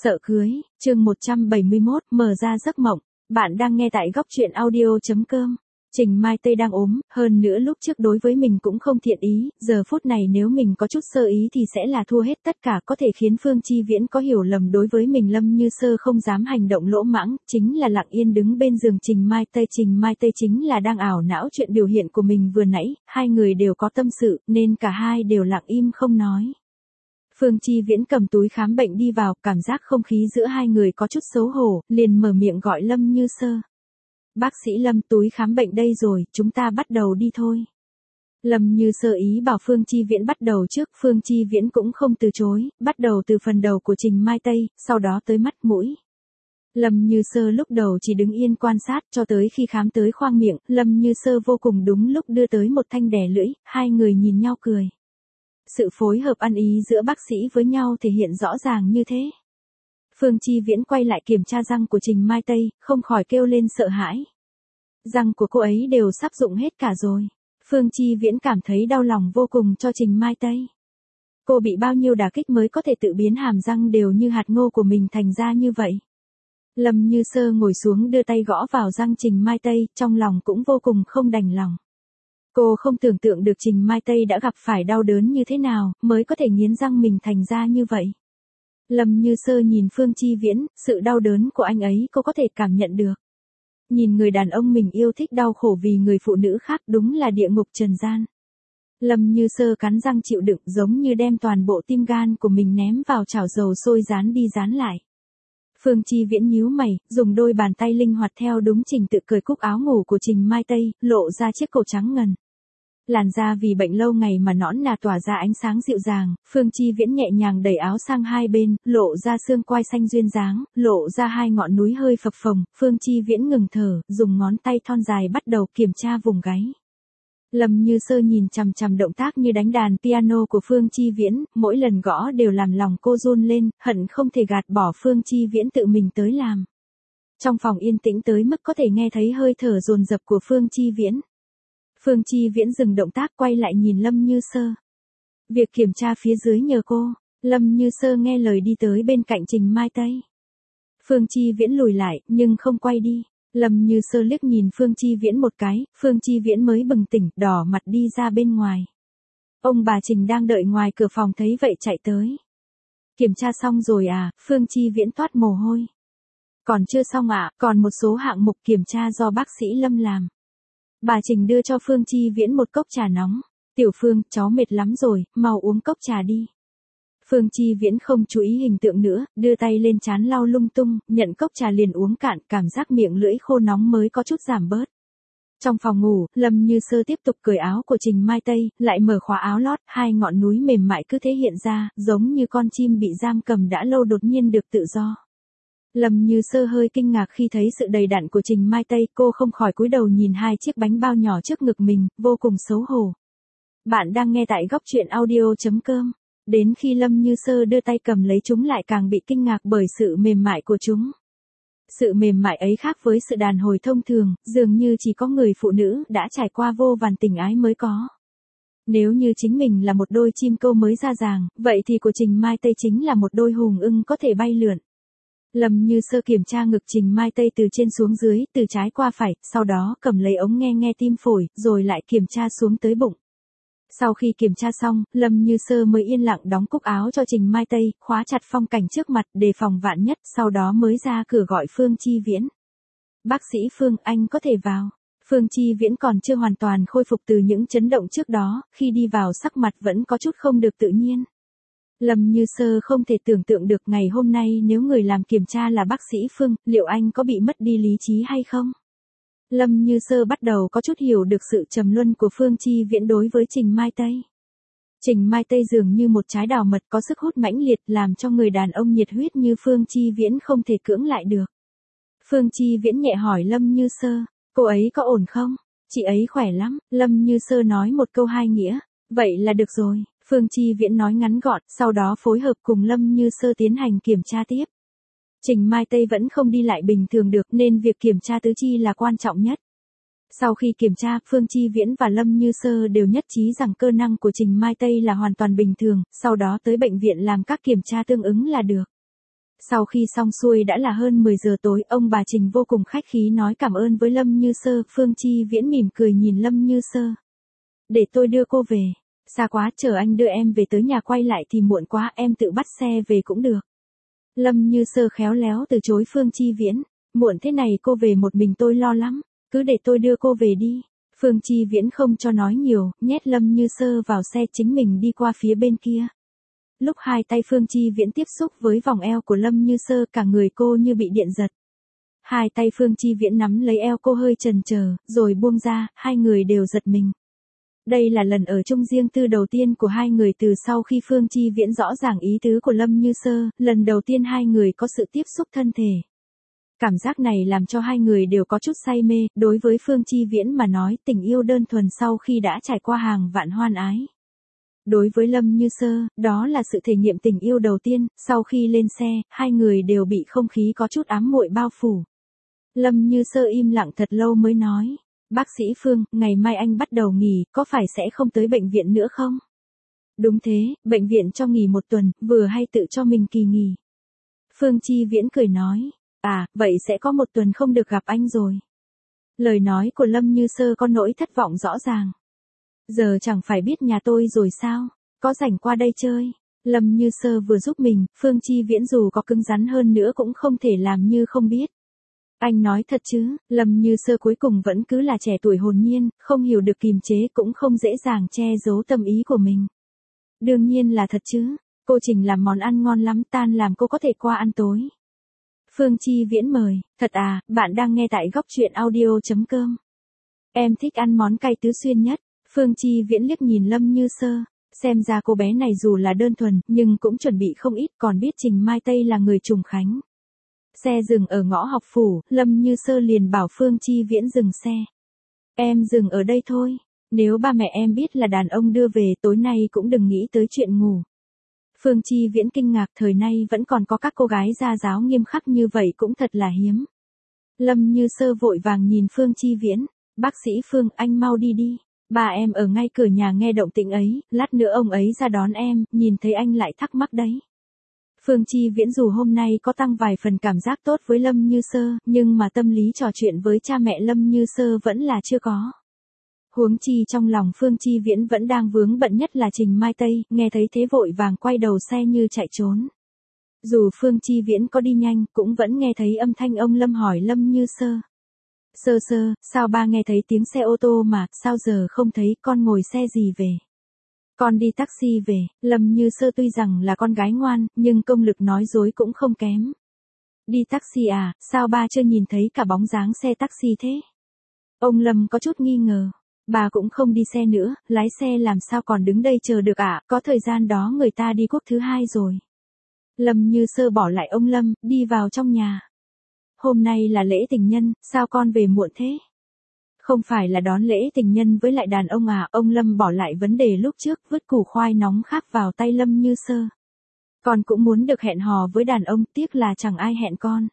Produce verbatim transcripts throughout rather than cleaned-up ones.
Sợ cưới, chương một trăm bảy mươi mốt, mở ra giấc mộng. Bạn đang nghe tại góc truyện audio chấm com. Trình Mai Tây đang ốm, hơn nữa lúc trước đối với mình cũng không thiện ý, giờ phút này nếu mình có chút sơ ý thì sẽ là thua hết tất cả, có thể khiến Phương Chi Viễn có hiểu lầm đối với mình. Lâm Như Sơ không dám hành động lỗ mãng, chính là lặng yên đứng bên giường Trình Mai Tây. Trình Mai Tây chính là đang ảo não chuyện biểu hiện của mình vừa nãy, hai người đều có tâm sự, nên cả hai đều lặng im không nói. Phương Chi Viễn cầm túi khám bệnh đi vào, cảm giác không khí giữa hai người có chút xấu hổ, liền mở miệng gọi Lâm Như Sơ. Bác sĩ Lâm, túi khám bệnh đây rồi, chúng ta bắt đầu đi thôi. Lâm Như Sơ ý bảo Phương Chi Viễn bắt đầu trước, Phương Chi Viễn cũng không từ chối, bắt đầu từ phần đầu của Trình Mai Tây, sau đó tới mắt mũi. Lâm Như Sơ lúc đầu chỉ đứng yên quan sát cho tới khi khám tới khoang miệng, Lâm Như Sơ vô cùng đúng lúc đưa tới một thanh đè lưỡi, hai người nhìn nhau cười. Sự phối hợp ăn ý giữa bác sĩ với nhau thể hiện rõ ràng như thế. Phương Chi Viễn quay lại kiểm tra răng của Trình Mai Tây, không khỏi kêu lên sợ hãi. Răng của cô ấy đều sắp rụng hết cả rồi. Phương Chi Viễn cảm thấy đau lòng vô cùng cho Trình Mai Tây. Cô bị bao nhiêu đả kích mới có thể tự biến hàm răng đều như hạt ngô của mình thành ra như vậy. Lâm Như Sơ ngồi xuống đưa tay gõ vào răng Trình Mai Tây, trong lòng cũng vô cùng không đành lòng. Cô không tưởng tượng được Trình Mai Tây đã gặp phải đau đớn như thế nào, mới có thể nghiến răng mình thành ra như vậy. Lâm Như Sơ nhìn Phương Chi Viễn, sự đau đớn của anh ấy cô có thể cảm nhận được. Nhìn người đàn ông mình yêu thích đau khổ vì người phụ nữ khác đúng là địa ngục trần gian. Lâm Như Sơ cắn răng chịu đựng giống như đem toàn bộ tim gan của mình ném vào chảo dầu sôi rán đi rán lại. Phương Chi Viễn nhíu mày, dùng đôi bàn tay linh hoạt theo đúng trình tự cởi cúc áo ngủ của Trình Mai Tây, lộ ra chiếc cổ trắng ngần. Làn da vì bệnh lâu ngày mà nõn nà tỏa ra ánh sáng dịu dàng, Phương Chi Viễn nhẹ nhàng đẩy áo sang hai bên, lộ ra xương quai xanh duyên dáng, lộ ra hai ngọn núi hơi phập phồng, Phương Chi Viễn ngừng thở, dùng ngón tay thon dài bắt đầu kiểm tra vùng gáy. Lâm Như Sơ nhìn chằm chằm động tác như đánh đàn piano của Phương Chi Viễn, mỗi lần gõ đều làm lòng cô run lên, hận không thể gạt bỏ Phương Chi Viễn tự mình tới làm. Trong phòng yên tĩnh tới mức có thể nghe thấy hơi thở dồn dập của Phương Chi Viễn. Phương Chi Viễn dừng động tác quay lại nhìn Lâm Như Sơ. Việc kiểm tra phía dưới nhờ cô. Lâm Như Sơ nghe lời đi tới bên cạnh Trình Mai Tây. Phương Chi Viễn lùi lại, nhưng không quay đi. Lâm Như Sơ liếc nhìn Phương Chi Viễn một cái, Phương Chi Viễn mới bừng tỉnh, đỏ mặt đi ra bên ngoài. Ông bà Trình đang đợi ngoài cửa phòng thấy vậy chạy tới. Kiểm tra xong rồi à? Phương Chi Viễn toát mồ hôi. Còn chưa xong ạ, à, còn một số hạng mục kiểm tra do bác sĩ Lâm làm. Bà Trình đưa cho Phương Chi Viễn một cốc trà nóng. Tiểu Phương, cháu mệt lắm rồi, mau uống cốc trà đi. Phương Chi Viễn không chú ý hình tượng nữa, đưa tay lên trán lau lung tung, nhận cốc trà liền uống cạn, cảm giác miệng lưỡi khô nóng mới có chút giảm bớt. Trong phòng ngủ, Lâm Như Sơ tiếp tục cởi áo của Trình Mai Tây, lại mở khóa áo lót, hai ngọn núi mềm mại cứ thế hiện ra, giống như con chim bị giam cầm đã lâu đột nhiên được tự do. Lâm Như Sơ hơi kinh ngạc khi thấy sự đầy đặn của Trình Mai Tây, cô không khỏi cúi đầu nhìn hai chiếc bánh bao nhỏ trước ngực mình, vô cùng xấu hổ. Bạn đang nghe tại góc truyện audio chấm com. Đến khi Lâm Như Sơ đưa tay cầm lấy chúng lại càng bị kinh ngạc bởi sự mềm mại của chúng. Sự mềm mại ấy khác với sự đàn hồi thông thường, dường như chỉ có người phụ nữ đã trải qua vô vàn tình ái mới có. Nếu như chính mình là một đôi chim câu mới ra ràng, vậy thì của Trình Mai Tây chính là một đôi hùng ưng có thể bay lượn. Lâm Như Sơ kiểm tra ngực Trình Mai Tây từ trên xuống dưới, từ trái qua phải, sau đó cầm lấy ống nghe nghe tim phổi, rồi lại kiểm tra xuống tới bụng. Sau khi kiểm tra xong, Lâm Như Sơ mới yên lặng đóng cúc áo cho Trình Mai Tây, khóa chặt phong cảnh trước mặt, đề phòng vạn nhất, sau đó mới ra cửa gọi Phương Chi Viễn. Bác sĩ Phương, anh có thể vào. Phương Chi Viễn còn chưa hoàn toàn khôi phục từ những chấn động trước đó, khi đi vào sắc mặt vẫn có chút không được tự nhiên. Lâm Như Sơ không thể tưởng tượng được ngày hôm nay nếu người làm kiểm tra là bác sĩ Phương, liệu anh có bị mất đi lý trí hay không? Lâm Như Sơ bắt đầu có chút hiểu được sự trầm luân của Phương Chi Viễn đối với Trình Mai Tây. Trình Mai Tây dường như một trái đào mật có sức hút mãnh liệt làm cho người đàn ông nhiệt huyết như Phương Chi Viễn không thể cưỡng lại được. Phương Chi Viễn nhẹ hỏi Lâm Như Sơ, cô ấy có ổn không? Chị ấy khỏe lắm, Lâm Như Sơ nói một câu hai nghĩa, vậy là được rồi. Phương Chi Viễn nói ngắn gọn, sau đó phối hợp cùng Lâm Như Sơ tiến hành kiểm tra tiếp. Trình Mai Tây vẫn không đi lại bình thường được nên việc kiểm tra tứ chi là quan trọng nhất. Sau khi kiểm tra, Phương Chi Viễn và Lâm Như Sơ đều nhất trí rằng cơ năng của Trình Mai Tây là hoàn toàn bình thường, sau đó tới bệnh viện làm các kiểm tra tương ứng là được. Sau khi xong xuôi đã là hơn mười giờ tối, ông bà Trình vô cùng khách khí nói cảm ơn với Lâm Như Sơ, Phương Chi Viễn mỉm cười nhìn Lâm Như Sơ. Để tôi đưa cô về. Xa quá, chờ anh đưa em về tới nhà quay lại thì muộn quá, em tự bắt xe về cũng được. Lâm Như Sơ khéo léo từ chối Phương Chi Viễn. Muộn thế này cô về một mình tôi lo lắm, cứ để tôi đưa cô về đi. Phương Chi Viễn không cho nói nhiều, nhét Lâm Như Sơ vào xe chính mình đi qua phía bên kia. Lúc hai tay Phương Chi Viễn tiếp xúc với vòng eo của Lâm Như Sơ, cả người cô như bị điện giật. Hai tay Phương Chi Viễn nắm lấy eo cô hơi chần chờ, rồi buông ra, hai người đều giật mình. Đây là lần ở chung riêng tư đầu tiên của hai người từ sau khi Phương Chi Viễn rõ ràng ý tứ của Lâm Như Sơ, lần đầu tiên hai người có sự tiếp xúc thân thể. Cảm giác này làm cho hai người đều có chút say mê, đối với Phương Chi Viễn mà nói tình yêu đơn thuần sau khi đã trải qua hàng vạn hoan ái. Đối với Lâm Như Sơ, đó là sự thể nghiệm tình yêu đầu tiên, sau khi lên xe, hai người đều bị không khí có chút ám muội bao phủ. Lâm Như Sơ im lặng thật lâu mới nói, bác sĩ Phương, ngày mai anh bắt đầu nghỉ, có phải sẽ không tới bệnh viện nữa không? Đúng thế, bệnh viện cho nghỉ một tuần, vừa hay tự cho mình kỳ nghỉ. Phương Chi Viễn cười nói, à, vậy sẽ có một tuần không được gặp anh rồi. Lời nói của Lâm Như Sơ có nỗi thất vọng rõ ràng. Giờ chẳng phải biết nhà tôi rồi sao, có rảnh qua đây chơi. Lâm Như Sơ vừa giúp mình, Phương Chi Viễn dù có cứng rắn hơn nữa cũng không thể làm như không biết. Anh nói thật chứ, Lâm Như Sơ cuối cùng vẫn cứ là trẻ tuổi hồn nhiên, không hiểu được kìm chế cũng không dễ dàng che giấu tâm ý của mình. Đương nhiên là thật chứ, cô Trình làm món ăn ngon lắm, tan làm cô có thể qua ăn tối. Phương Chi Viễn mời, thật à, bạn đang nghe tại góc truyện audio chấm com. Em thích ăn món cay Tứ Xuyên nhất. Phương Chi Viễn liếc nhìn Lâm Như Sơ, xem ra cô bé này dù là đơn thuần, nhưng cũng chuẩn bị không ít, còn biết Trình Mai Tây là người Trùng Khánh. Xe dừng ở ngõ học phủ, Lâm Như Sơ liền bảo Phương Chi Viễn dừng xe. Em dừng ở đây thôi, nếu ba mẹ em biết là đàn ông đưa về tối nay cũng đừng nghĩ tới chuyện ngủ. Phương Chi Viễn kinh ngạc, thời nay vẫn còn có các cô gái gia giáo nghiêm khắc như vậy cũng thật là hiếm. Lâm Như Sơ vội vàng nhìn Phương Chi Viễn, bác sĩ Phương, anh mau đi đi. Ba em ở ngay cửa nhà nghe động tĩnh ấy, lát nữa ông ấy ra đón em, nhìn thấy anh lại thắc mắc đấy. Phương Chi Viễn dù hôm nay có tăng vài phần cảm giác tốt với Lâm Như Sơ, nhưng mà tâm lý trò chuyện với cha mẹ Lâm Như Sơ vẫn là chưa có. Huống chi trong lòng Phương Chi Viễn vẫn đang vướng bận nhất là Trình Mai Tây, nghe thấy thế vội vàng quay đầu xe như chạy trốn. Dù Phương Chi Viễn có đi nhanh, cũng vẫn nghe thấy âm thanh ông Lâm hỏi Lâm Như Sơ. Sơ Sơ, sao ba nghe thấy tiếng xe ô tô mà, sao giờ không thấy, con ngồi xe gì về? Con đi taxi về. Lâm Như Sơ tuy rằng là con gái ngoan, nhưng công lực nói dối cũng không kém. Đi taxi à, sao ba chưa nhìn thấy cả bóng dáng xe taxi thế? Ông Lâm có chút nghi ngờ. Bà cũng không đi xe nữa, lái xe làm sao còn đứng đây chờ được ạ, à? Có thời gian đó người ta đi quốc thứ hai rồi. Lâm Như Sơ bỏ lại ông Lâm, đi vào trong nhà. Hôm nay là lễ tình nhân, sao con về muộn thế? Không phải là đón lễ tình nhân với lại đàn ông à, ông Lâm bỏ lại vấn đề lúc trước, vứt củ khoai nóng khác vào tay Lâm Như Sơ. Con cũng muốn được hẹn hò với đàn ông, tiếc là chẳng ai hẹn con.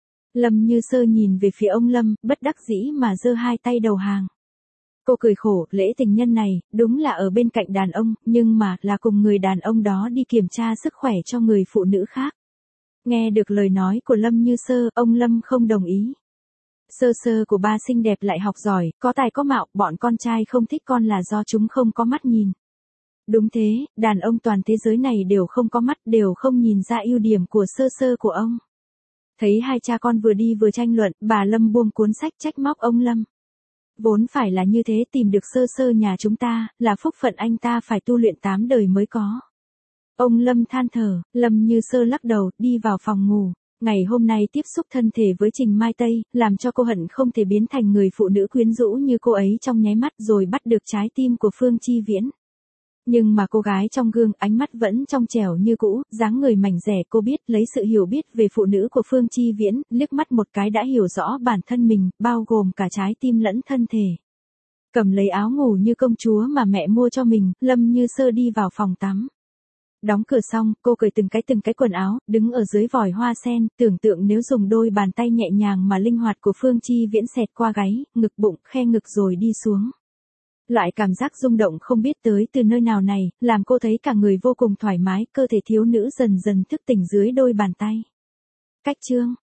Lâm Như Sơ nhìn về phía ông Lâm, bất đắc dĩ mà giơ hai tay đầu hàng. Cô cười khổ, lễ tình nhân này, đúng là ở bên cạnh đàn ông, nhưng mà là cùng người đàn ông đó đi kiểm tra sức khỏe cho người phụ nữ khác. Nghe được lời nói của Lâm Như Sơ, ông Lâm không đồng ý. Sơ Sơ của ba xinh đẹp lại học giỏi, có tài có mạo, bọn con trai không thích con là do chúng không có mắt nhìn. Đúng thế, đàn ông toàn thế giới này đều không có mắt, đều không nhìn ra ưu điểm của Sơ Sơ của ông. Thấy hai cha con vừa đi vừa tranh luận, bà Lâm buông cuốn sách trách móc ông Lâm. Vốn phải là như thế, tìm được Sơ Sơ nhà chúng ta, là phúc phận anh ta phải tu luyện tám đời mới có. Ông Lâm than thở, Lâm Như Sơ lắc đầu, đi vào phòng ngủ. Ngày hôm nay tiếp xúc thân thể với Trình Mai Tây, làm cho cô hận không thể biến thành người phụ nữ quyến rũ như cô ấy trong nháy mắt rồi bắt được trái tim của Phương Chi Viễn. Nhưng mà cô gái trong gương, ánh mắt vẫn trong trẻo như cũ, dáng người mảnh dẻ, cô biết lấy sự hiểu biết về phụ nữ của Phương Chi Viễn, liếc mắt một cái đã hiểu rõ bản thân mình, bao gồm cả trái tim lẫn thân thể. Cầm lấy áo ngủ như công chúa mà mẹ mua cho mình, Lâm Như Sơ đi vào phòng tắm. Đóng cửa xong, cô cởi từng cái từng cái quần áo, đứng ở dưới vòi hoa sen, tưởng tượng nếu dùng đôi bàn tay nhẹ nhàng mà linh hoạt của Phương Chi Viễn xẹt qua gáy, ngực bụng, khe ngực rồi đi xuống. Loại cảm giác rung động không biết tới từ nơi nào này, làm cô thấy cả người vô cùng thoải mái, cơ thể thiếu nữ dần dần thức tỉnh dưới đôi bàn tay. Cách chương